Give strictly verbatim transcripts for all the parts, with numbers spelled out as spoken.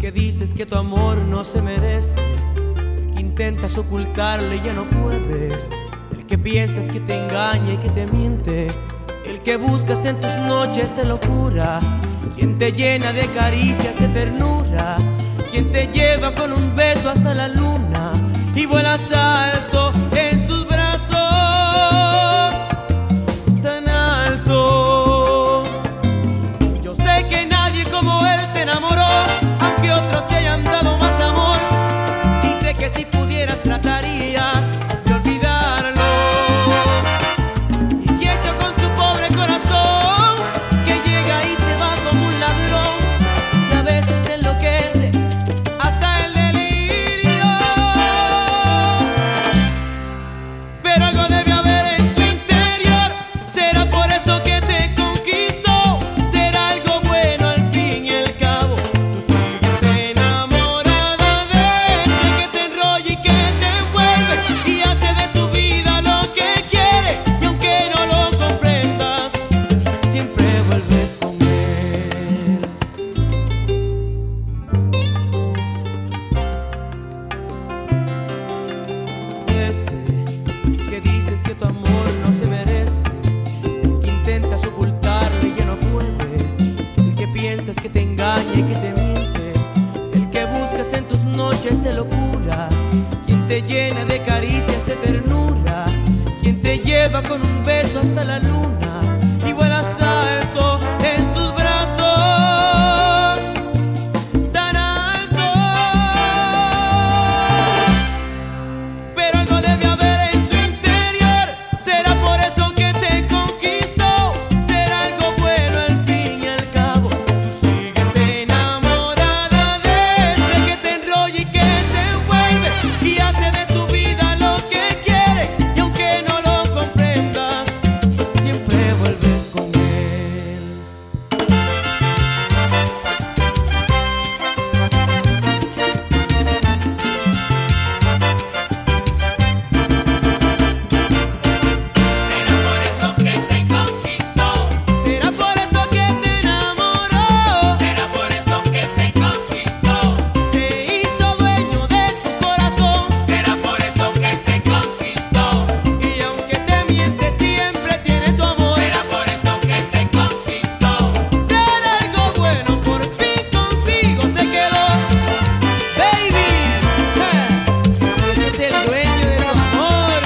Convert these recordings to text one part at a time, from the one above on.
que dices que tu amor no se merece, el que intentas ocultarle y ya no puedes, el que piensas que te engaña y que te miente, el que buscas en tus noches de locura, quien te llena de caricias de ternura, quien te lleva con un beso hasta la luna y vuelas alto en sus brazos, tan alto. Yo sé que nadie como él te enamoró, aunque otros te hayan dado más amor, y sé que si pudieras tratarías de olvidarlo. Y que hecho con tu pobre corazón, que llega y se va como un ladrón, y a veces te enloquece hasta el delirio. Pero algo debe haber en su interior, será por eso que te conquistó, será algo bueno al fin y al cabo. Tú sigues enamorada de él, que te enrolla y que te envuelve y hace de tu vida lo que quiere, y aunque no lo comprendas, siempre vuelves con él. Ese que dices que tu amor no se merece, el que intentas ocultarlo y ya no puedes, el que piensas que te engaña y que te miente, el que buscas en tus noches de locura, quien te llena de caricias de ternura, quien te lleva con un beso hasta la luna y vuelas alto en sus brazos, tan alto. Pero algo debe haber en su interior, será por eso que te conquistó, será algo bueno al fin y al cabo. Tú sigues enamorada de ese que te enrolla y que te envuelve y hace de tu vida lo que quiere, y aunque no lo comprendas, siempre vuelves con él. Será por eso que te conquistó, Será por eso que te enamoró, será por eso que te conquistó, se hizo dueño de tu corazón, será por eso que te conquistó, y aunque te miente siempre tiene tu amor. será por eso que te conquistó. Será algo bueno, por fin contigo se quedó, baby. Ja, ese es el dueño de tu amor.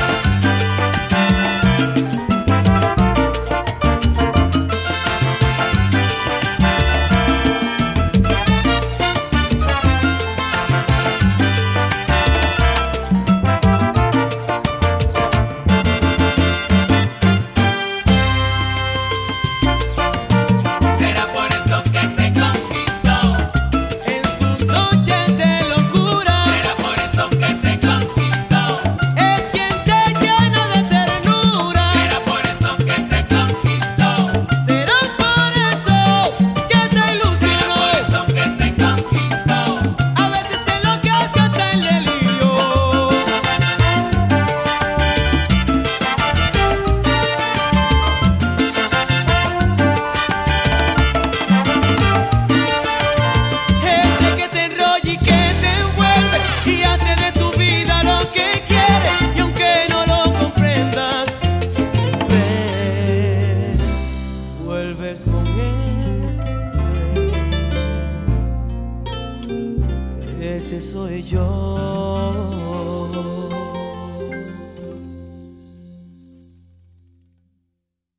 Será por eso que te conquistó, En sus noches de locura, será por eso que te conquistó, es quien te llena de ternura. será por eso que te conquistó, Será por eso que te será ilusionó. por eso que te conquistó. A veces te enloquece hasta el delirio. Ese que te enrolla y que te envuelve y hace de tu vida lo que quiere, y aunque no lo comprendas, siempre vuelves con él. Ese soy yo.